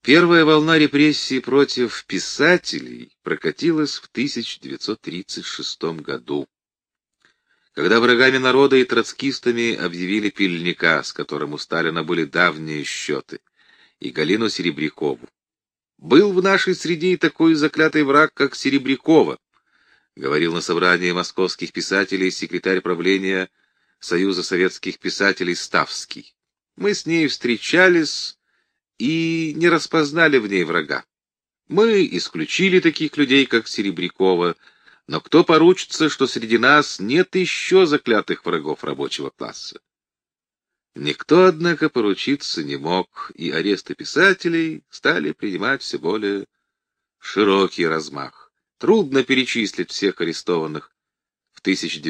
Первая волна репрессий против писателей прокатилась в 1936 году, когда врагами народа и троцкистами объявили Пильника, с которым у Сталина были давние счеты, и Галину Серебрякову. «Был в нашей среде и такой заклятый враг, как Серебрякова», говорил на собрании московских писателей секретарь правления Союза советских писателей Ставский. «Мы с ней встречались и не распознали в ней врага. Мы исключили таких людей, как Серебрякова, но кто поручится, что среди нас нет еще заклятых врагов рабочего класса?» Никто, однако, поручиться не мог, и аресты писателей стали принимать все более широкий размах. Трудно перечислить всех арестованных в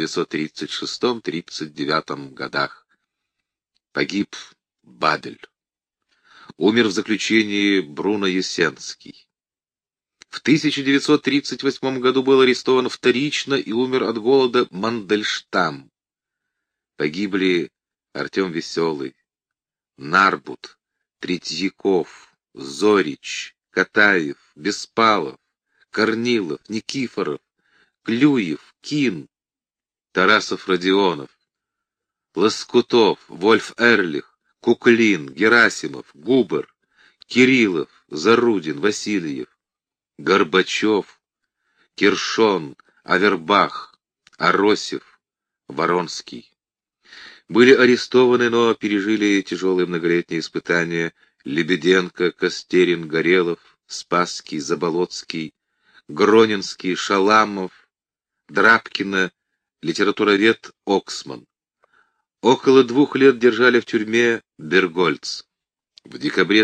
1936-39 годах. Погиб Бабель. Умер в заключении Бруно Ясенский. В 1938 году был арестован вторично и умер от голода Мандельштам. Погибли Артем Веселый, Нарбут, Третьяков, Зорич, Катаев, Беспалов, Корнилов, Никифоров, Клюев, Кин, Тарасов-Родионов, Лоскутов, Вольф-Эрлих, Куклин, Герасимов, Губер, Кириллов, Зарудин, Васильев, Горбачев, Киршон, Авербах, Аросев, Воронский. Были арестованы, но пережили тяжелые многолетние испытания Лебеденко, Костерин, Горелов, Спасский, Заболоцкий, Гронинский, Шаламов, Драбкина, литературовед Оксман. Около 2 лет держали в тюрьме Бергольц. В декабре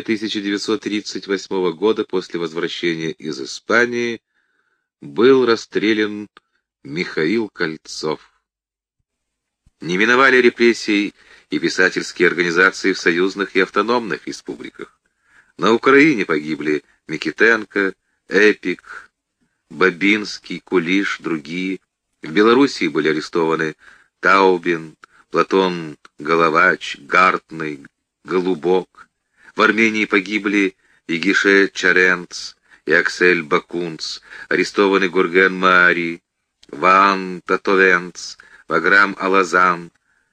1938 года, после возвращения из Испании, был расстрелян Михаил Кольцов. Не миновали репрессий и писательские организации в союзных и автономных республиках. На Украине погибли Микитенко, Эпик, Бабинский, Кулиш, другие. В Белоруссии были арестованы Таубин, Платон Головач, Гартный, Голубок. В Армении погибли Игише Чаренц и Аксель Бакунц, арестованы Гурген Мари, Ваан Татовенц, Ваграм Алазан,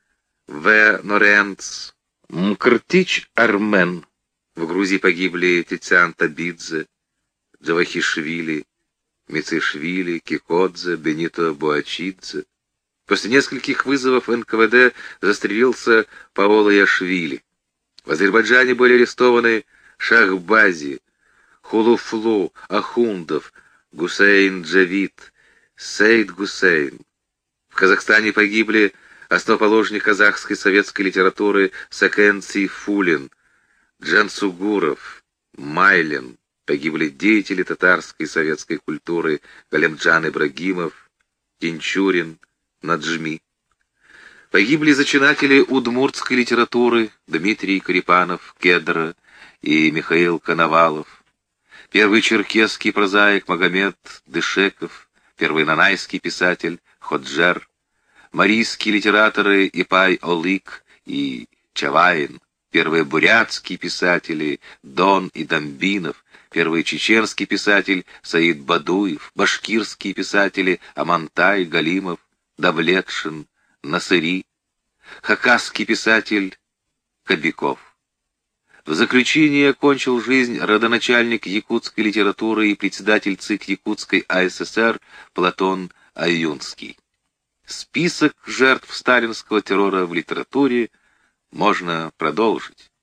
В. Норенц, Мкртич Армен. В Грузии погибли Тициан Табидзе, Джавахишвили, Мицишвили, Кикодзе, Бенито Буачидзе. После нескольких вызовов НКВД застрелился Паоло Яшвили. В Азербайджане были арестованы Шахбази, Хулуфлу, Ахундов, Гусейн Джавид, Сейд Гусейн. В Казахстане погибли основоположник казахской советской литературы Сакен Цейфуллин, Джансугуров, Майлин. Погибли деятели татарской и советской культуры Галимджан Ибрагимов, Тинчурин, Наджми. Погибли зачинатели удмуртской литературы Дмитрий Карипанов, Кедра и Михаил Коновалов, первый черкесский прозаик Магомед Дышеков, первый нанайский писатель Ходжер, марийские литераторы Ипай Олык и Чавайн, первые бурятские писатели Дон и Домбинов, первый чеченский писатель Саид Бадуев, башкирские писатели Амантай, Галимов, Давлетшин, Насыри, хакасский писатель Кобяков. В заключение окончил жизнь родоначальник якутской литературы и председатель ЦИК Якутской АССР Платон Аюнский. Список жертв сталинского террора в литературе можно продолжить.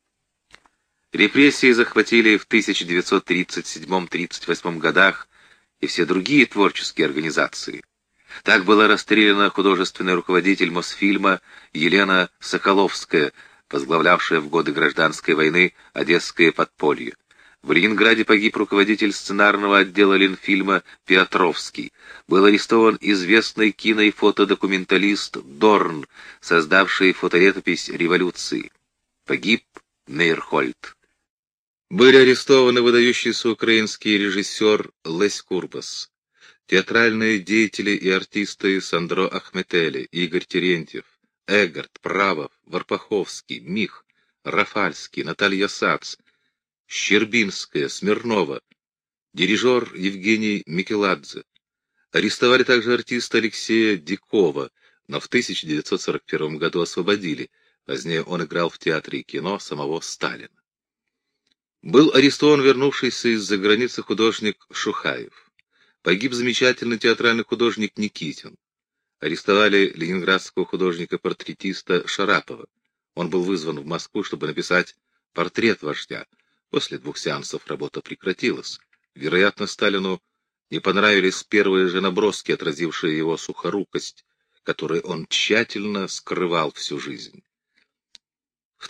Репрессии захватили в 1937-38 годах и все другие творческие организации. Так была расстреляна художественный руководитель Мосфильма Елена Соколовская, возглавлявшая в годы гражданской войны Одесское подполье. В Ленинграде погиб руководитель сценарного отдела Ленфильма Петровский. Был арестован известный кино- и фотодокументалист Дорн, создавший фоторетопись революции. Погиб Мейерхольд. Были арестованы выдающийся украинский режиссер Лесь Курбас, театральные деятели и артисты Сандро Ахметели, Игорь Терентьев, Эгард, Правов, Варпаховский, Мих, Рафальский, Наталья Сац, Щербинская, Смирнова, дирижер Евгений Микеладзе. Арестовали также артиста Алексея Дикова, но в 1941 году освободили. Позднее он играл в театре и кино самого Сталина. Был арестован вернувшийся из-за границы художник Шухаев. Погиб замечательный театральный художник Никитин. Арестовали ленинградского художника-портретиста Шарапова. Он был вызван в Москву, чтобы написать портрет вождя. После 2 сеансов работа прекратилась. Вероятно, Сталину не понравились первые же наброски, отразившие его сухорукость, которую он тщательно скрывал всю жизнь. В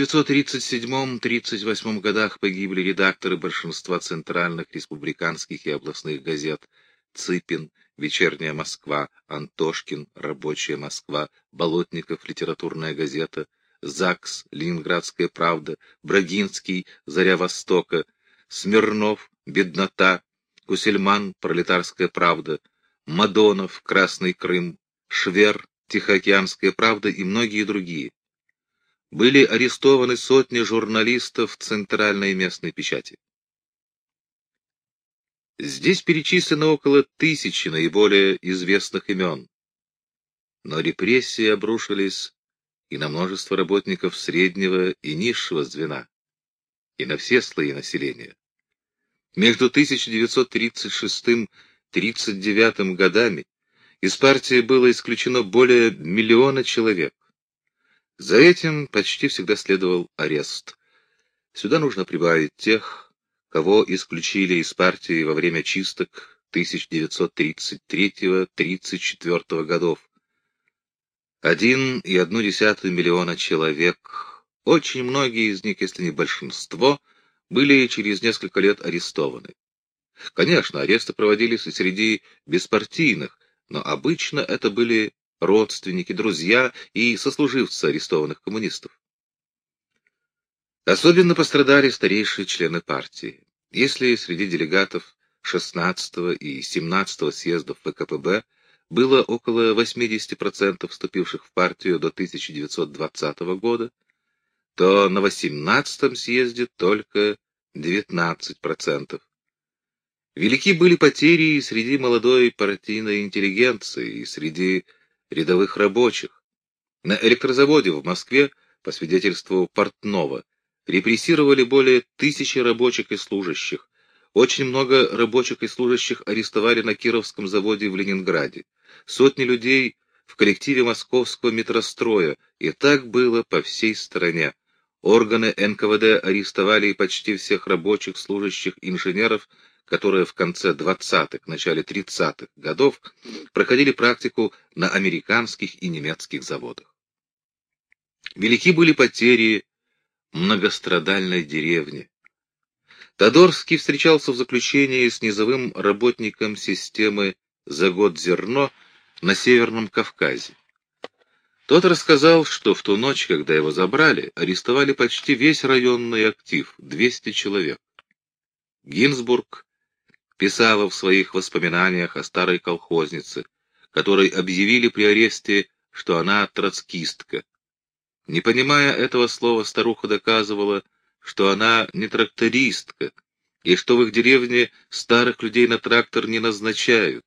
1937-38 годах погибли редакторы большинства центральных республиканских и областных газет: Цыпин, «Вечерняя Москва», Антошкин, «Рабочая Москва», Болотников, «Литературная газета», ЗАГС, «Ленинградская правда», Брагинский, «Заря Востока», Смирнов, «Беднота», Кусельман, «Пролетарская правда», Мадонов, «Красный Крым», Швер, «Тихоокеанская правда» и многие другие. Были арестованы сотни журналистов центральной и местной печати. Здесь перечислено около 1000 наиболее известных имен. Но репрессии обрушились и на множество работников среднего и низшего звена, и на все слои населения. Между 1936-39 годами из партии было исключено более 1 миллиона человек. За этим почти всегда следовал арест. Сюда нужно прибавить тех, кого исключили из партии во время чисток 1933-34 годов. 1,1 миллиона человек. Очень многие из них, если не большинство, были через несколько лет арестованы. Конечно, аресты проводились и среди беспартийных, но обычно это были родственники, друзья и сослуживцы арестованных коммунистов. Особенно пострадали старейшие члены партии. Если среди делегатов 16 и 17 съездов ВКПБ было около 80% вступивших в партию до 1920 года, то на 18-м съезде только 19%. Велики были потери и среди молодой партийной интеллигенции, и среди рядовых рабочих. На электрозаводе в Москве, по свидетельству Портнова, репрессировали более 1000 рабочих и служащих. Очень много рабочих и служащих арестовали на Кировском заводе в Ленинграде. Сотни людей в коллективе московского метростроя, и так было по всей стране. Органы НКВД арестовали и почти всех рабочих, служащих, инженеров, которые в конце 20-х, начале 30-х годов проходили практику на американских и немецких заводах. Велики были потери многострадальной деревни. Тодорский встречался в заключении с низовым работником системы «За год зерно» на Северном Кавказе. Тот рассказал, что в ту ночь, когда его забрали, арестовали почти весь районный актив — 200 человек. Гинзбург писала в своих воспоминаниях о старой колхознице, которой объявили при аресте, что она троцкистка. Не понимая этого слова, старуха доказывала, что она не трактористка, и что в их деревне старых людей на трактор не назначают.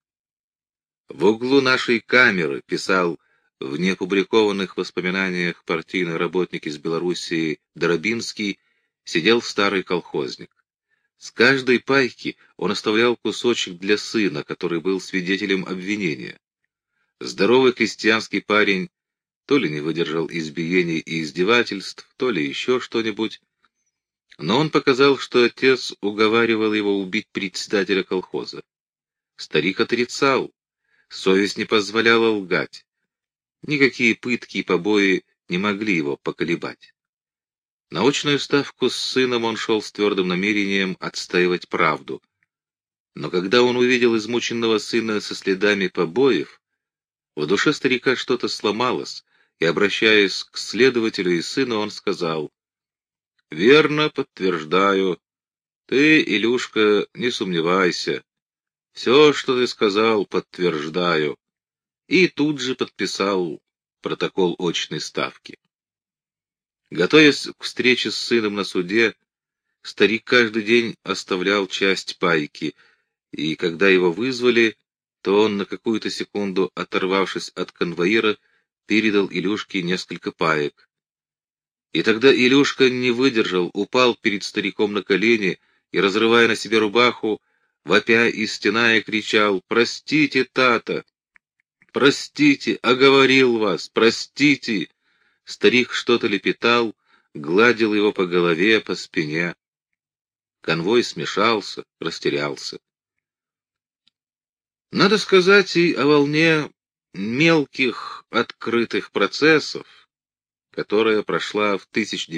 В углу нашей камеры, писал в неопубликованных воспоминаниях партийный работник из Белоруссии Доробинский, сидел старый колхозник. С каждой пайки он оставлял кусочек для сына, который был свидетелем обвинения. Здоровый крестьянский парень то ли не выдержал избиений и издевательств, то ли еще что-нибудь, но он показал, что отец уговаривал его убить председателя колхоза. Старик отрицал, совесть не позволяла лгать. Никакие пытки и побои не могли его поколебать. На очную ставку с сыном он шел с твердым намерением отстаивать правду. Но когда он увидел измученного сына со следами побоев, в душе старика что-то сломалось, и, обращаясь к следователю и сыну, он сказал: «Верно, подтверждаю. Ты, Илюшка, не сомневайся. Все, что ты сказал, подтверждаю». И тут же подписал протокол очной ставки. Готовясь к встрече с сыном на суде, старик каждый день оставлял часть пайки, и когда его вызвали, то он на какую-то секунду, оторвавшись от конвоира, передал Илюшке несколько паек. И тогда Илюшка не выдержал, упал перед стариком на колени и, разрывая на себе рубаху, вопя и стеная, кричал: «Простите, тата! Простите! Оговорил вас! Простите!» Старик что-то лепетал, гладил его по голове, по спине. Конвой смешался, растерялся. Надо сказать и о волне мелких открытых процессов, которая прошла в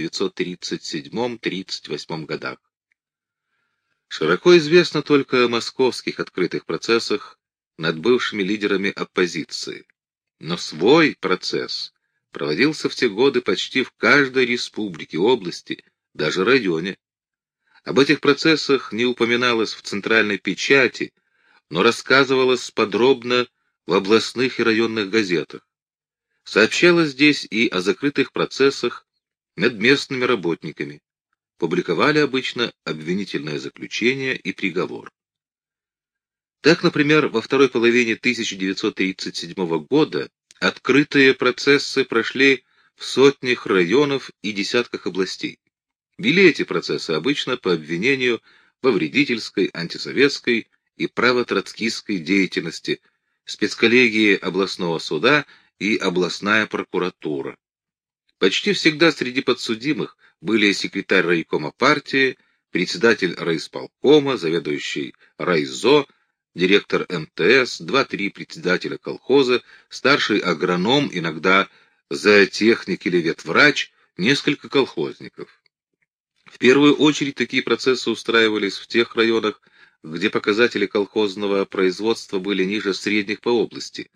1937-38 годах. Широко известно только о московских открытых процессах над бывшими лидерами оппозиции. Но свой процесс проводился в те годы почти в каждой республике, области, даже районе. Об этих процессах не упоминалось в центральной печати, но рассказывалось подробно в областных и районных газетах. Сообщалось здесь и о закрытых процессах над местными работниками. Публиковали обычно обвинительное заключение и приговор. Так, например, во второй половине 1937 года открытые процессы прошли в сотнях районов и десятках областей. Вели эти процессы обычно по обвинению во вредительской, антисоветской и правотроцкистской деятельности, спецколлегии областного суда и областная прокуратура. Почти всегда среди подсудимых были секретарь райкома партии, председатель райисполкома, заведующий райзо, директор МТС, 2-3 председателя колхоза, старший агроном, иногда зоотехник или ветврач, несколько колхозников. В первую очередь такие процессы устраивались в тех районах, где показатели колхозного производства были ниже средних по области.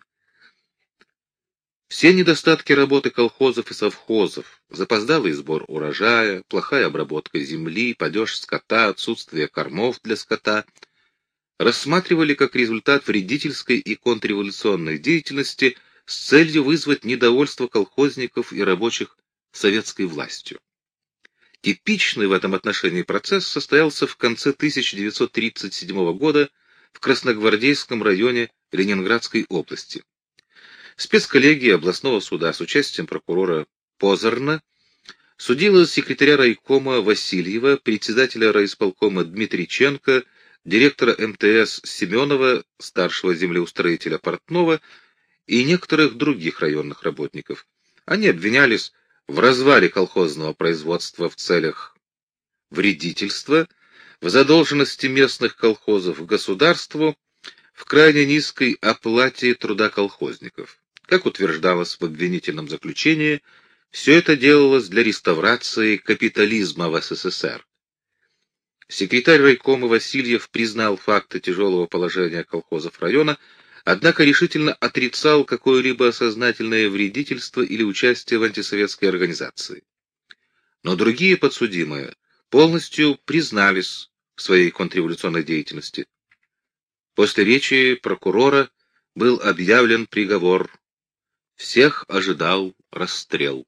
Все недостатки работы колхозов и совхозов, запоздалый сбор урожая, плохая обработка земли, падеж скота, отсутствие кормов для скота рассматривали как результат вредительской и контрреволюционной деятельности с целью вызвать недовольство колхозников и рабочих советской властью. Типичный в этом отношении процесс состоялся в конце 1937 года в Красногвардейском районе Ленинградской области. Спецколлегия областного суда с участием прокурора Позорна судила секретаря райкома Васильева, председателя райисполкома Дмитриченко, директора МТС Семенова, старшего землеустроителя Портнова и некоторых других районных работников. Они обвинялись в развале колхозного производства в целях вредительства, в задолженности местных колхозов государству, в крайне низкой оплате труда колхозников. Как утверждалось в обвинительном заключении, все это делалось для реставрации капитализма в СССР. Секретарь райкома Васильев признал факты тяжелого положения колхозов района, однако решительно отрицал какое-либо сознательное вредительство или участие в антисоветской организации. Но другие подсудимые полностью признались в своей контрреволюционной деятельности. После речи прокурора был объявлен приговор. Всех ожидал расстрел.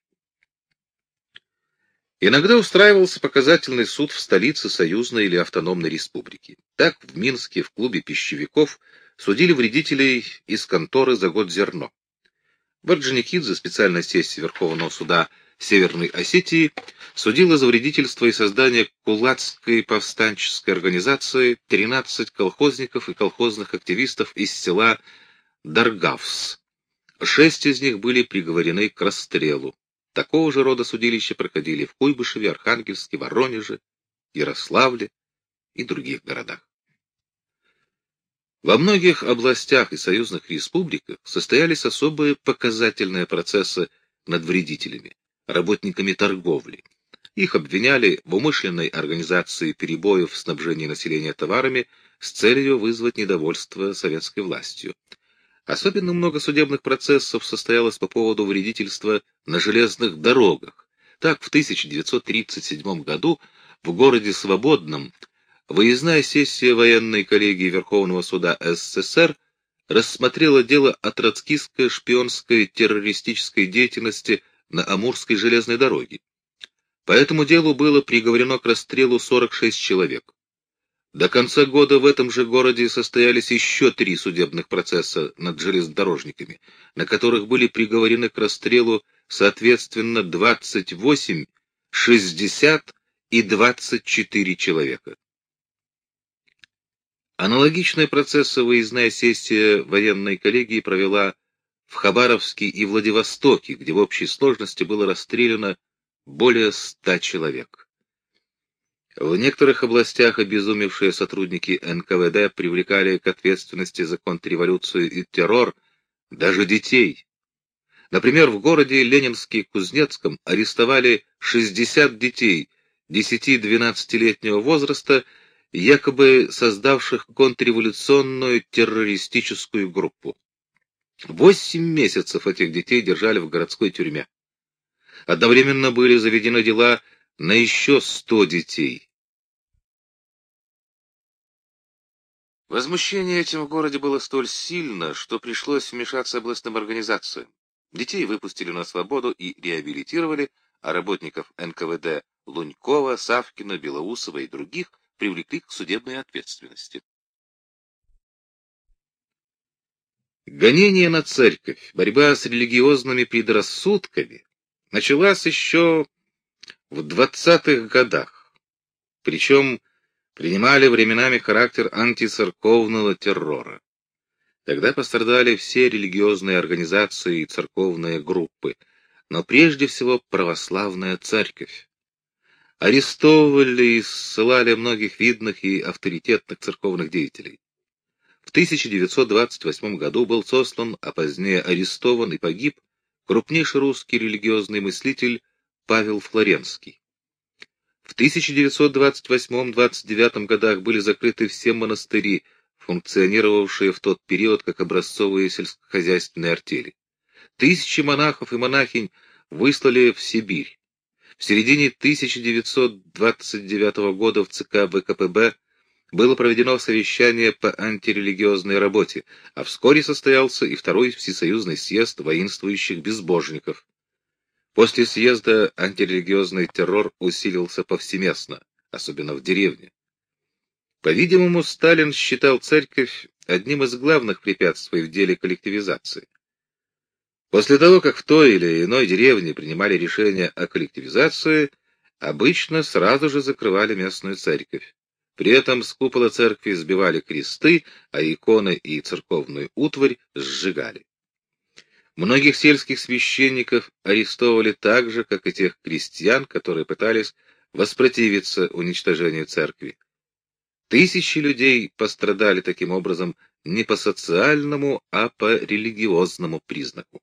Иногда устраивался показательный суд в столице союзной или автономной республики. Так в Минске в клубе пищевиков судили вредителей из конторы за год зерно. В Орджоникидзе специальная сессия Верховного суда Северной Осетии судила за вредительство и создание кулацкой повстанческой организации 13 колхозников и колхозных активистов из села Даргавс. 6 из них были приговорены к расстрелу. Такого же рода судилища проходили в Куйбышеве, Архангельске, Воронеже, Ярославле и других городах. Во многих областях и союзных республиках состоялись особые показательные процессы над вредителями, работниками торговли. Их обвиняли в умышленной организации перебоев в снабжении населения товарами с целью вызвать недовольство советской властью. Особенно много судебных процессов состоялось по поводу вредительства на железных дорогах. Так, в 1937 году в городе Свободном выездная сессия военной коллегии Верховного суда СССР рассмотрела дело о троцкистской шпионской террористической деятельности на Амурской железной дороге. По этому делу было приговорено к расстрелу 46 человек. До конца года в этом же городе состоялись еще 3 судебных процесса над железнодорожниками, на которых были приговорены к расстрелу соответственно 28, 60 и 24 человека. Аналогичные процессы выездная сессия военной коллегии провела в Хабаровске и Владивостоке, где в общей сложности было расстреляно более 100 человек. В некоторых областях обезумевшие сотрудники НКВД привлекали к ответственности за контрреволюцию и террор даже детей. Например, в городе Ленинске-Кузнецком арестовали 60 детей 10-12-летнего возраста, якобы создавших контрреволюционную террористическую группу. 8 месяцев этих детей держали в городской тюрьме. Одновременно были заведены дела на еще 100 детей. Возмущение этим в городе было столь сильно, что пришлось вмешаться областным организациям. Детей выпустили на свободу и реабилитировали, а работников НКВД Лунькова, Савкина, Белоусова и других привлекли к судебной ответственности. Гонение на церковь, борьба с религиозными предрассудками началась еще в 20-х годах, причем принимали временами характер антицерковного террора. Тогда пострадали все религиозные организации и церковные группы, но прежде всего православная церковь. Арестовывали и ссылали многих видных и авторитетных церковных деятелей. В 1928 году был сослан, а позднее арестован и погиб крупнейший русский религиозный мыслитель Павел Флоренский. В 1928-29 годах были закрыты все монастыри, функционировавшие в тот период как образцовые сельскохозяйственные артели. Тысячи монахов и монахинь выслали в Сибирь. В середине 1929 года в ЦК ВКПБ было проведено совещание по антирелигиозной работе, а вскоре состоялся и второй всесоюзный съезд воинствующих безбожников. После съезда антирелигиозный террор усилился повсеместно, особенно в деревне. По-видимому, Сталин считал церковь одним из главных препятствий в деле коллективизации. После того, как в той или иной деревне принимали решение о коллективизации, обычно сразу же закрывали местную церковь. При этом с купола церкви сбивали кресты, а иконы и церковную утварь сжигали. Многих сельских священников арестовывали так же, как и тех крестьян, которые пытались воспротивиться уничтожению церкви. Тысячи людей пострадали таким образом не по социальному, а по религиозному признаку.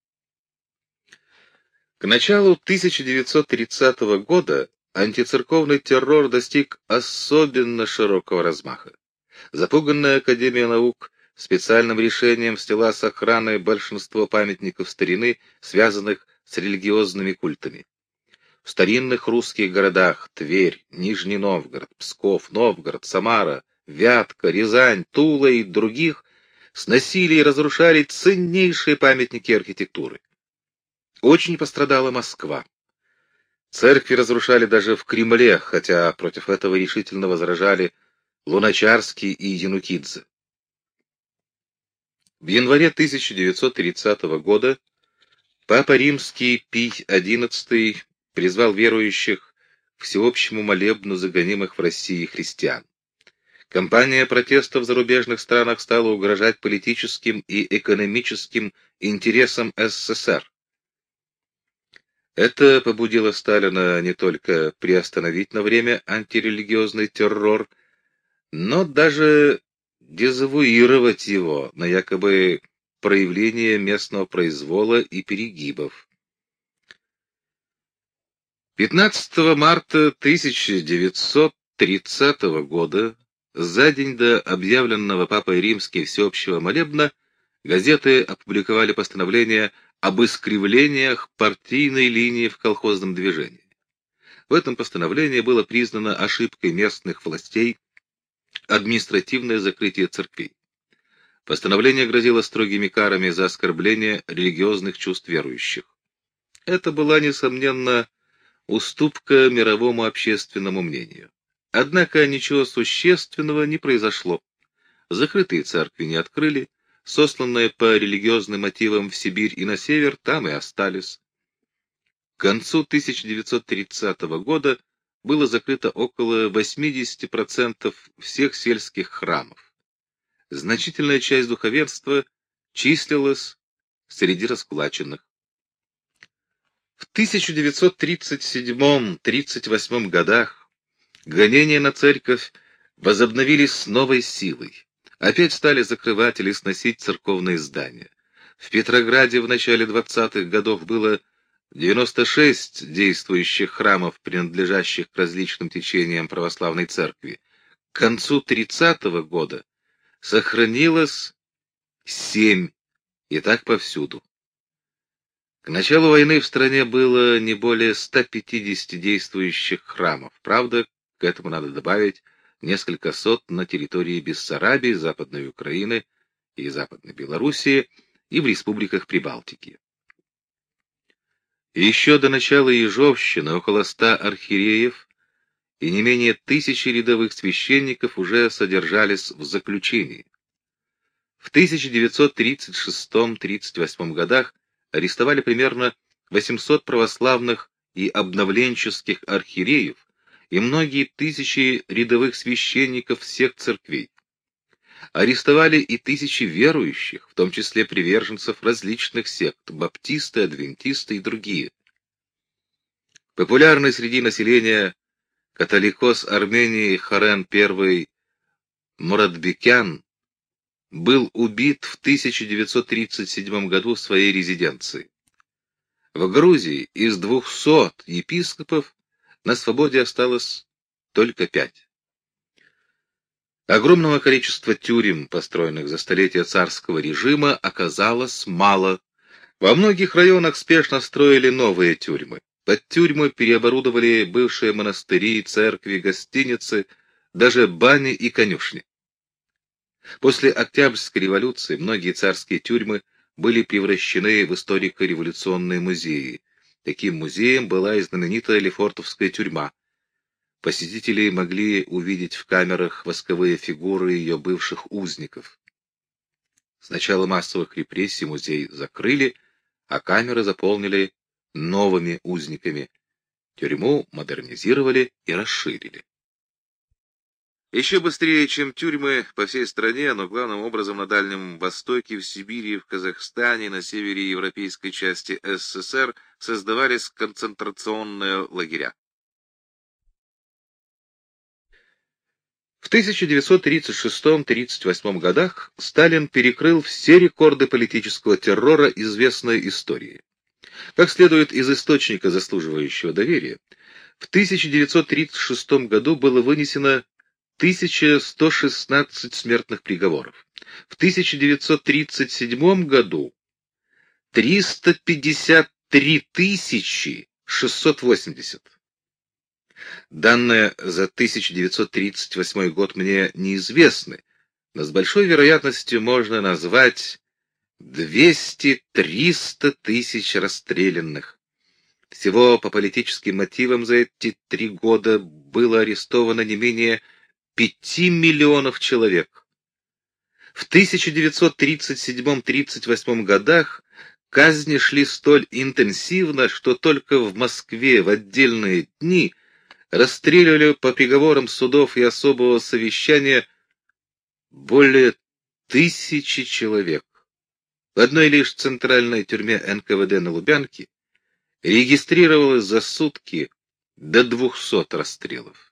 К началу 1930 года антицерковный террор достиг особенно широкого размаха. Запуганная Академия наук специальным решением сняла с охраны большинство памятников старины, связанных с религиозными культами. В старинных русских городах Тверь, Нижний Новгород, Псков, Новгород, Самара, Вятка, Рязань, Тула и других сносили и разрушали ценнейшие памятники архитектуры. Очень пострадала Москва. Церкви разрушали даже в Кремле, хотя против этого решительно возражали Луначарский и Янукидзе. В январе 1930 года Папа Римский Пий XI призвал верующих к всеобщему молебну за гонимых в России христиан. Кампания протеста в зарубежных странах стала угрожать политическим и экономическим интересам СССР. Это побудило Сталина не только приостановить на время антирелигиозный террор, но даже дезавуировать его на якобы проявление местного произвола и перегибов. 15 марта 1930 года, за день до объявленного Папой Римским всеобщего молебна, газеты опубликовали постановление об искривлениях партийной линии в колхозном движении. В этом постановлении было признано ошибкой местных властей административное закрытие церквей. Постановление грозило строгими карами за оскорбление религиозных чувств верующих. Это была, несомненно, уступка мировому общественному мнению. Однако ничего существенного не произошло. Закрытые церкви не открыли, сосланные по религиозным мотивам в Сибирь и на север, там и остались. К концу 1930 года было закрыто около 80% всех сельских храмов. Значительная часть духовенства числилась среди раскулаченных. В 1937-38 годах гонения на церковь возобновились с новой силой. Опять стали закрывать или сносить церковные здания. В Петрограде в начале 20-х годов было 96 действующих храмов, принадлежащих к различным течениям православной церкви. К концу 30-го года сохранилось 7, и так повсюду. К началу войны в стране было не более 150 действующих храмов. Правда, к этому надо добавить несколько сот на территории Бессарабии, Западной Украины и Западной Белоруссии и в республиках Прибалтики. Еще до начала Ежовщины около 100 архиереев и не менее 1000 рядовых священников уже содержались в заключении. В 1936-38 годах арестовали примерно 800 православных и обновленческих архиереев и многие тысячи рядовых священников всех церквей. Арестовали и тысячи верующих, в том числе приверженцев различных сект, баптисты, адвентисты и другие. Популярный среди населения католикос Армении Хорен I Муратбекян был убит в 1937 году в своей резиденции. В Грузии из 200 епископов на свободе осталось только 5. Огромного количества тюрем, построенных за столетия царского режима, оказалось мало. Во многих районах спешно строили новые тюрьмы. Под тюрьмы переоборудовали бывшие монастыри, церкви, гостиницы, даже бани и конюшни. После Октябрьской революции многие царские тюрьмы были превращены в историко-революционные музеи. Таким музеем была и знаменитая Лефортовская тюрьма. Посетители могли увидеть в камерах восковые фигуры ее бывших узников. С начала массовых репрессий музей закрыли, а камеры заполнили новыми узниками. Тюрьму модернизировали и расширили. Еще быстрее, чем тюрьмы по всей стране, но главным образом на Дальнем Востоке, в Сибири, в Казахстане, на севере европейской части СССР создавались концентрационные лагеря. В 1936-38 годах Сталин перекрыл все рекорды политического террора известной истории. Как следует из источника, заслуживающего доверия, в 1936 году было вынесено 1116 смертных приговоров. В 1937 году 353 680. Данные за 1938 год мне неизвестны, но с большой вероятностью можно назвать 200-300 тысяч расстрелянных. Всего по политическим мотивам за эти 3 года было арестовано не менее 5 миллионов человек. В 1937-38 годах казни шли столь интенсивно, что только в Москве в отдельные дни расстреливали по приговорам судов и особого совещания более 1000 человек. В одной лишь центральной тюрьме НКВД на Лубянке регистрировалось за сутки до 200 расстрелов.